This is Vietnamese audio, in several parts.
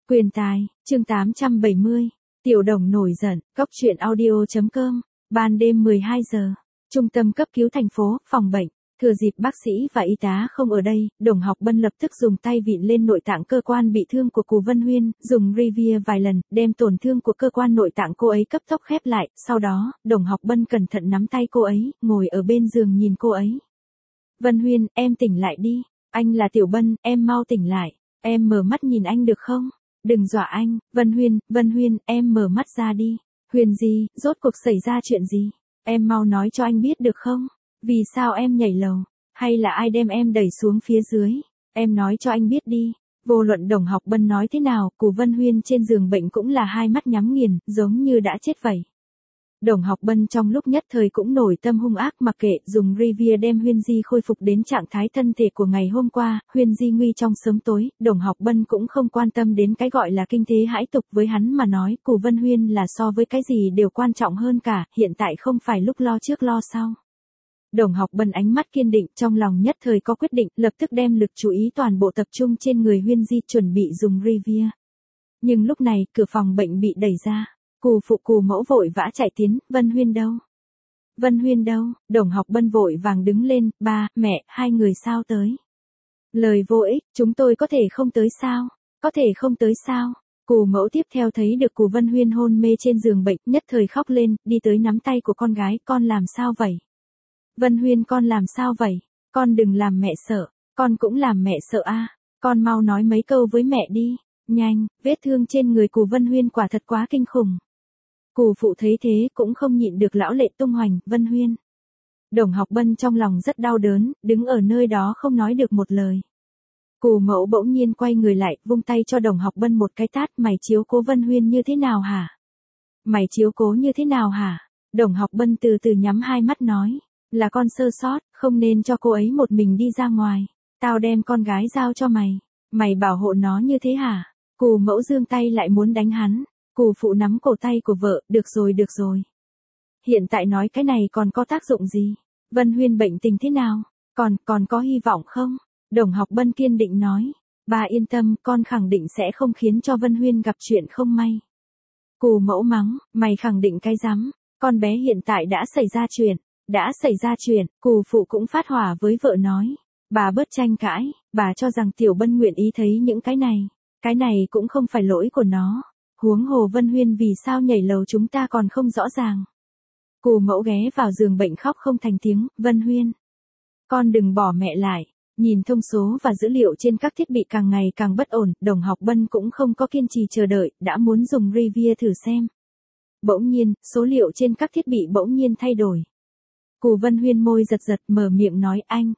Quyền tài, chương 870. Tiểu đồng nổi giận, Cóc truyện audio.com. Ban đêm 12 giờ. Trung tâm cấp cứu thành phố, phòng bệnh. Thừa dịp bác sĩ và y tá không ở đây, Đồng Học Bân lập tức dùng tay vịn lên nội tạng cơ quan bị thương của Cù Vân Huyên, dùng Revia vài lần, đem tổn thương của cơ quan nội tạng cô ấy cấp tốc khép lại. Sau đó, Đồng Học Bân cẩn thận nắm tay cô ấy, ngồi ở bên giường nhìn cô ấy. Vân Huyên, em tỉnh lại đi. Anh là Tiểu Bân, em mau tỉnh lại. Em mở mắt nhìn anh được không? Đừng dọa anh. Vân Huyên, em mở mắt ra đi. Huyền gì, rốt cuộc xảy ra chuyện gì? Em mau nói cho anh biết được không? Vì sao em nhảy lầu? Hay là ai đem em đẩy xuống phía dưới? Em nói cho anh biết đi. Vô luận Đồng Học Bân nói thế nào, Cù Vân Huyên trên giường bệnh cũng là hai mắt nhắm nghiền, giống như đã chết vậy. Đồng Học Bân trong lúc nhất thời cũng nổi tâm hung ác, mặc kệ, dùng Revia đem Huyên Di khôi phục đến trạng thái thân thể của ngày hôm qua. Huyên Di nguy trong sớm tối, Đồng Học Bân cũng không quan tâm đến cái gọi là kinh thế hãi tục, với hắn mà nói, Cù Vân Huyên là so với cái gì đều quan trọng hơn cả, hiện tại không phải lúc lo trước lo sau. Đồng Học Bân ánh mắt kiên định, trong lòng nhất thời có quyết định, lập tức đem lực chú ý toàn bộ tập trung trên người Huyên Di, chuẩn bị dùng Revia. Nhưng lúc này, cửa phòng bệnh bị đẩy ra. Cù phụ Cù mẫu vội vã chạy tiến. Vân Huyên đâu? Vân Huyên đâu? Đồng Học Bân vội vàng đứng lên. Ba, mẹ, hai người sao tới? Lời vô ích, chúng tôi có thể không tới sao? Có thể không tới sao? Cù mẫu tiếp theo thấy được Cù Vân Huyên hôn mê trên giường bệnh, nhất thời khóc lên, đi tới nắm tay của con gái. Con làm sao vậy? Vân Huyên, con làm sao vậy? Con đừng làm mẹ sợ. Con cũng làm mẹ sợ a. Con mau nói mấy câu với mẹ đi. Nhanh, vết thương trên người Cù Vân Huyên quả thật quá kinh khủng. Cù phụ thấy thế cũng không nhịn được lão lệ tung hoành. Vân Huyên. Đồng Học Bân trong lòng rất đau đớn, đứng ở nơi đó không nói được một lời. Cù mẫu bỗng nhiên quay người lại, vung tay cho Đồng Học Bân một cái tát. Mày chiếu cố Vân Huyên như thế nào hả? Mày chiếu cố như thế nào hả? Đồng Học Bân từ từ nhắm hai mắt nói. Là con sơ sót, không nên cho cô ấy một mình đi ra ngoài. Tao đem con gái giao cho mày. Mày bảo hộ nó như thế hả? Cù mẫu giương tay lại muốn đánh hắn. Cù phụ nắm cổ tay của vợ. Được rồi. Hiện tại nói cái này còn có tác dụng gì? Vân Huyên bệnh tình thế nào? Còn có hy vọng không? Đồng Học Bân kiên định nói. Bà yên tâm, con khẳng định sẽ không khiến cho Vân Huyên gặp chuyện không may. Cù mẫu mắng, mày khẳng định cái rắm. Con bé hiện tại đã xảy ra chuyện. Cù phụ cũng phát hỏa với vợ nói. Bà bớt tranh cãi, bà cho rằng Tiểu Bân nguyện ý thấy những cái này. Cái này cũng không phải lỗi của nó. Huống hồ Vân Huyên vì sao nhảy lầu chúng ta còn không rõ ràng. Cù mẫu ghé vào giường bệnh khóc không thành tiếng. Vân Huyên, con đừng bỏ mẹ lại. Nhìn thông số và dữ liệu trên các thiết bị càng ngày càng bất ổn, Đồng Học Bân cũng không có kiên trì chờ đợi, đã muốn dùng Revia thử xem. Bỗng nhiên, số liệu trên các thiết bị bỗng nhiên thay đổi. Cù Vân Huyên môi giật mở miệng nói. Anh.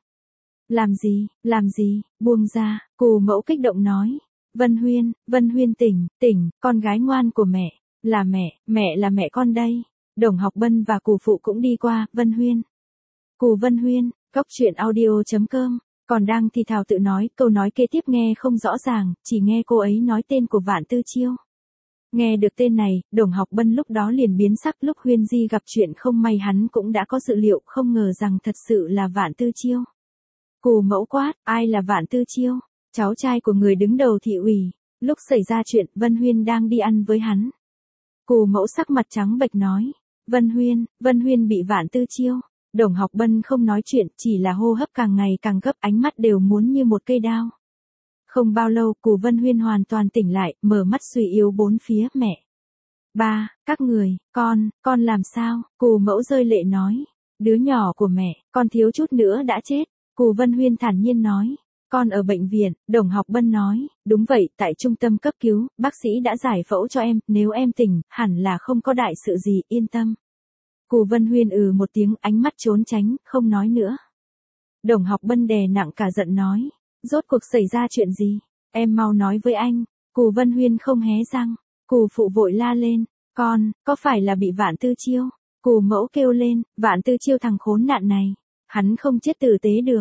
Làm gì, buông ra. Cù mẫu kích động nói. Vân Huyên tỉnh, con gái ngoan của mẹ. Là mẹ là mẹ con đây. Đồng Học Bân và Cù phụ cũng đi qua. Vân Huyên. Cù Vân Huyên, Cóc truyện audio.com. Còn đang thì thào tự nói, câu nói kế tiếp nghe không rõ ràng, chỉ nghe cô ấy nói tên của Vạn Tư Chiêu. Nghe được tên này, Đồng Học Bân lúc đó liền biến sắc. Lúc Huyên Di gặp chuyện không may hắn cũng đã có dự liệu, không ngờ rằng thật sự là Vạn Tư Chiêu. Cù mẫu quát, ai là Vạn Tư Chiêu? Cháu trai của người đứng đầu thị ủy. Lúc xảy ra chuyện, Vân Huyên đang đi ăn với hắn. Cù mẫu sắc mặt trắng bệch nói. Vân Huyên bị Vạn Tư Chiêu. Đồng Học Bân không nói chuyện, chỉ là hô hấp càng ngày càng gấp, ánh mắt đều muốn như một cây đao. Không bao lâu, Cù Vân Huyên hoàn toàn tỉnh lại, mở mắt suy yếu bốn phía. Mẹ. Ba, các người, con làm sao? Cù mẫu rơi lệ nói. Đứa nhỏ của mẹ, con thiếu chút nữa đã chết. Cù Vân Huyên thản nhiên nói. Con ở bệnh viện. Đồng Học Bân nói. Đúng vậy, tại trung tâm cấp cứu, bác sĩ đã giải phẫu cho em, nếu em tỉnh, hẳn là không có đại sự gì, yên tâm. Cù Vân Huyên một tiếng, ánh mắt trốn tránh, không nói nữa. Đồng Học Bân đè nặng cả giận nói. Rốt cuộc xảy ra chuyện gì? Em mau nói với anh. Cù Vân Huyên không hé răng. Cù phụ vội la lên. Con, có phải là bị Vạn Tư Chiêu? Cù mẫu kêu lên. Vạn Tư Chiêu thằng khốn nạn này. Hắn không chết tử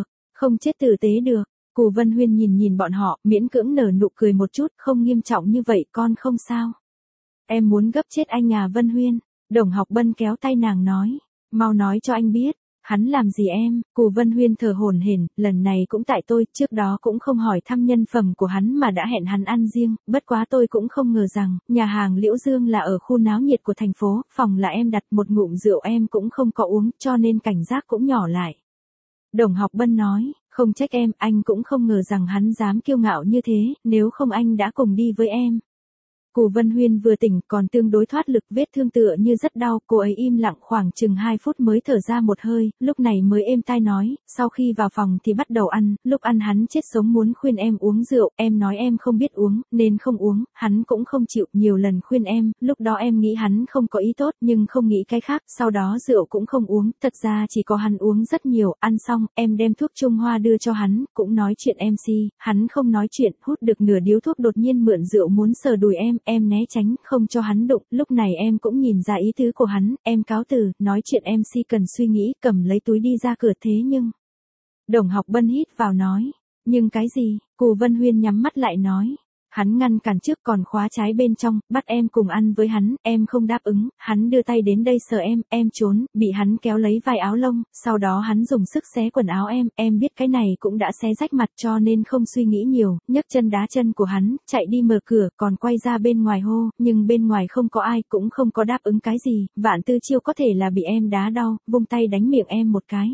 tế được. Cù Vân Huyên nhìn bọn họ, miễn cưỡng nở nụ cười một chút. Không nghiêm trọng như vậy, con không sao. Em muốn gấp chết anh à Vân Huyên. Đồng Học Bân kéo tay nàng nói. Mau nói cho anh biết. Hắn làm gì em? Cù Vân Huyên thở hổn hển, lần này cũng tại tôi, trước đó cũng không hỏi thăm nhân phẩm của hắn mà đã hẹn hắn ăn riêng, bất quá tôi cũng không ngờ rằng, nhà hàng Liễu Dương là ở khu náo nhiệt của thành phố, phòng là em đặt, một ngụm rượu em cũng không có uống, cho nên cảnh giác cũng nhỏ lại. Đồng Học Bân nói, không trách em, anh cũng không ngờ rằng hắn dám kiêu ngạo như thế, nếu không anh đã cùng đi với em. Cù Vân Huyên vừa tỉnh còn tương đối thoát lực, vết thương tựa như rất đau, cô ấy im lặng khoảng chừng 2 phút mới thở ra một hơi, lúc này mới êm tai nói, sau khi vào phòng thì bắt đầu ăn, lúc ăn hắn chết sống muốn khuyên em uống rượu, em nói em không biết uống, nên không uống, hắn cũng không chịu, nhiều lần khuyên em, lúc đó em nghĩ hắn không có ý tốt nhưng không nghĩ cái khác, sau đó rượu cũng không uống, thật ra chỉ có hắn uống rất nhiều, ăn xong, em đem thuốc Trung Hoa đưa cho hắn, cũng nói chuyện MC, hắn không nói chuyện, hút được nửa điếu thuốc đột nhiên mượn rượu muốn sờ đùi em né tránh, không cho hắn đụng, lúc này em cũng nhìn ra ý tứ của hắn, em cáo từ, nói chuyện MC cần suy nghĩ, cầm lấy túi đi ra cửa thế nhưng. Đồng Học Bân hít vào nói, nhưng cái gì, Cù Vân Huyên nhắm mắt lại nói. Hắn ngăn cản trước còn khóa trái bên trong, bắt em cùng ăn với hắn, em không đáp ứng, hắn đưa tay đến đây sờ em trốn, bị hắn kéo lấy vai áo lông, sau đó hắn dùng sức xé quần áo em biết cái này cũng đã xé rách mặt cho nên không suy nghĩ nhiều, nhấc chân đá chân của hắn, chạy đi mở cửa, còn quay ra bên ngoài hô, nhưng bên ngoài không có ai, cũng không có đáp ứng cái gì, Vạn Tư Chiêu có thể là bị em đá đau, vung tay đánh miệng em một cái.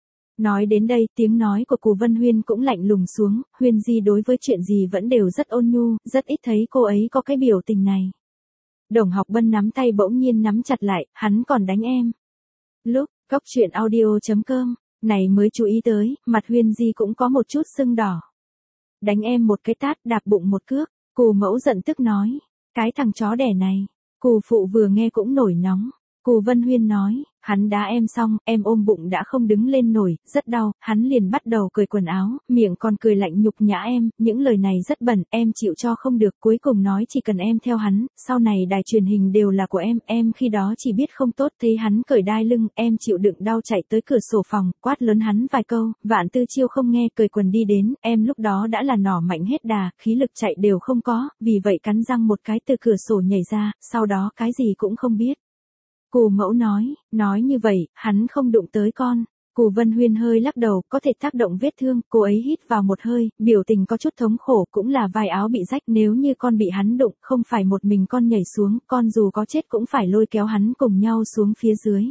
Nói đến đây, tiếng nói của Cù Vân Huyên cũng lạnh lùng xuống, Huyên Di đối với chuyện gì vẫn đều rất ôn nhu, rất ít thấy cô ấy có cái biểu tình này. Đồng Học Bân nắm tay bỗng nhiên nắm chặt lại, hắn còn đánh em. Lúc, Cóc Truyện Audio.com, này mới chú ý tới, mặt Huyên Di cũng có một chút sưng đỏ. Đánh em một cái tát, đạp bụng một cước, Cù mẫu giận tức nói, cái thằng chó đẻ này. Cù phụ vừa nghe cũng nổi nóng. Cù Vân Huyên nói, hắn đá em xong, em ôm bụng đã không đứng lên nổi, rất đau, hắn liền bắt đầu cởi quần áo, miệng còn cười lạnh nhục nhã em, những lời này rất bẩn, em chịu cho không được, cuối cùng nói chỉ cần em theo hắn, sau này đài truyền hình đều là của em khi đó chỉ biết không tốt, thấy hắn cởi đai lưng, em chịu đựng đau chạy tới cửa sổ phòng, quát lớn hắn vài câu, Vạn Tư Chiêu không nghe, cởi quần đi đến, em lúc đó đã là nỏ mạnh hết đà, khí lực chạy đều không có, vì vậy cắn răng một cái từ cửa sổ nhảy ra, sau đó cái gì cũng không biết. Cù mẫu nói như vậy, hắn không đụng tới con. Cù Vân Huyên hơi lắc đầu, có thể tác động vết thương, cô ấy hít vào một hơi, biểu tình có chút thống khổ, cũng là vai áo bị rách, nếu như con bị hắn đụng, không phải một mình con nhảy xuống, con dù có chết cũng phải lôi kéo hắn cùng nhau xuống phía dưới.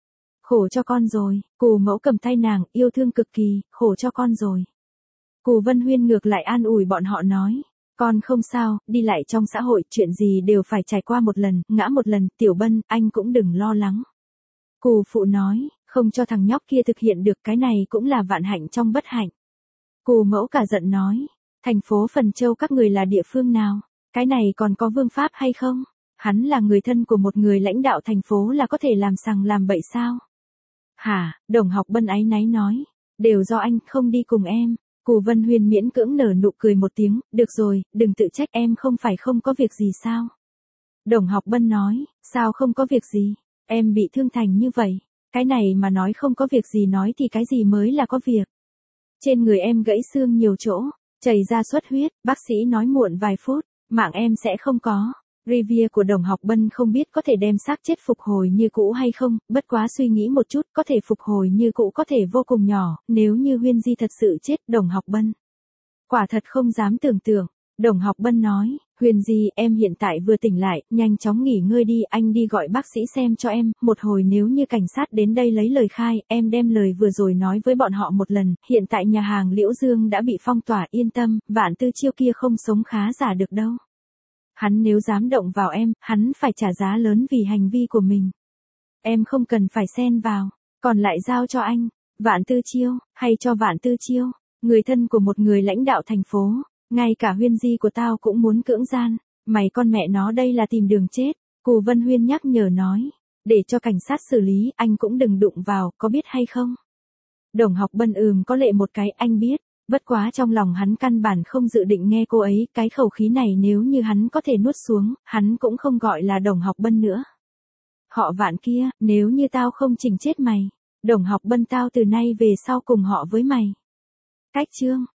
Khổ cho con rồi, Cù mẫu cầm tay nàng, yêu thương cực kỳ, khổ cho con rồi. Cù Vân Huyên ngược lại an ủi bọn họ nói. Con không sao, đi lại trong xã hội, chuyện gì đều phải trải qua một lần, ngã một lần, Tiểu Bân, anh cũng đừng lo lắng. Cù phụ nói, không cho thằng nhóc kia thực hiện được cái này cũng là vạn hạnh trong bất hạnh. Cù mẫu cả giận nói, thành phố Phần Châu các người là địa phương nào? Cái này còn có vương pháp hay không? Hắn là người thân của một người lãnh đạo thành phố là có thể làm sằng làm bậy sao? Hả, Đồng Học Bân áy náy nói, đều do anh không đi cùng em. Cù Vân Huyên miễn cưỡng nở nụ cười một tiếng, được rồi, đừng tự trách em không phải không có việc gì sao? Đồng Học Bân nói, sao không có việc gì, em bị thương thành như vậy, cái này mà nói không có việc gì nói thì cái gì mới là có việc. Trên người em gãy xương nhiều chỗ, chảy ra xuất huyết, bác sĩ nói muộn vài phút, mạng em sẽ không có. Review của Đồng Học Bân không biết có thể đem xác chết phục hồi như cũ hay không, bất quá suy nghĩ một chút, có thể phục hồi như cũ có thể vô cùng nhỏ, nếu như Huyên Di thật sự chết, Đồng Học Bân. Quả thật không dám tưởng tượng, Đồng Học Bân nói, Huyên Di, em hiện tại vừa tỉnh lại, nhanh chóng nghỉ ngơi đi, anh đi gọi bác sĩ xem cho em, một hồi nếu như cảnh sát đến đây lấy lời khai, em đem lời vừa rồi nói với bọn họ một lần, hiện tại nhà hàng Liễu Dương đã bị phong tỏa, yên tâm, Vạn Tư Chiêu kia không sống khá giả được đâu. Hắn nếu dám động vào em, hắn phải trả giá lớn vì hành vi của mình. Em không cần phải xen vào, còn lại giao cho anh, Vạn Tư Chiêu, hay cho Vạn Tư Chiêu, người thân của một người lãnh đạo thành phố, ngay cả Huyên Di của tao cũng muốn cưỡng gian, mày con mẹ nó đây là tìm đường chết, Cù Vân Huyên nhắc nhở nói, để cho cảnh sát xử lý, anh cũng đừng đụng vào, có biết hay không? Đồng Học Bân có lệ một cái, anh biết. Bất quá trong lòng hắn căn bản không dự định nghe cô ấy, cái khẩu khí này nếu như hắn có thể nuốt xuống, hắn cũng không gọi là Đồng Học Bân nữa. Họ Vạn kia, nếu như tao không chỉnh chết mày, Đồng Học Bân tao từ nay về sau cùng họ với mày. Cách chương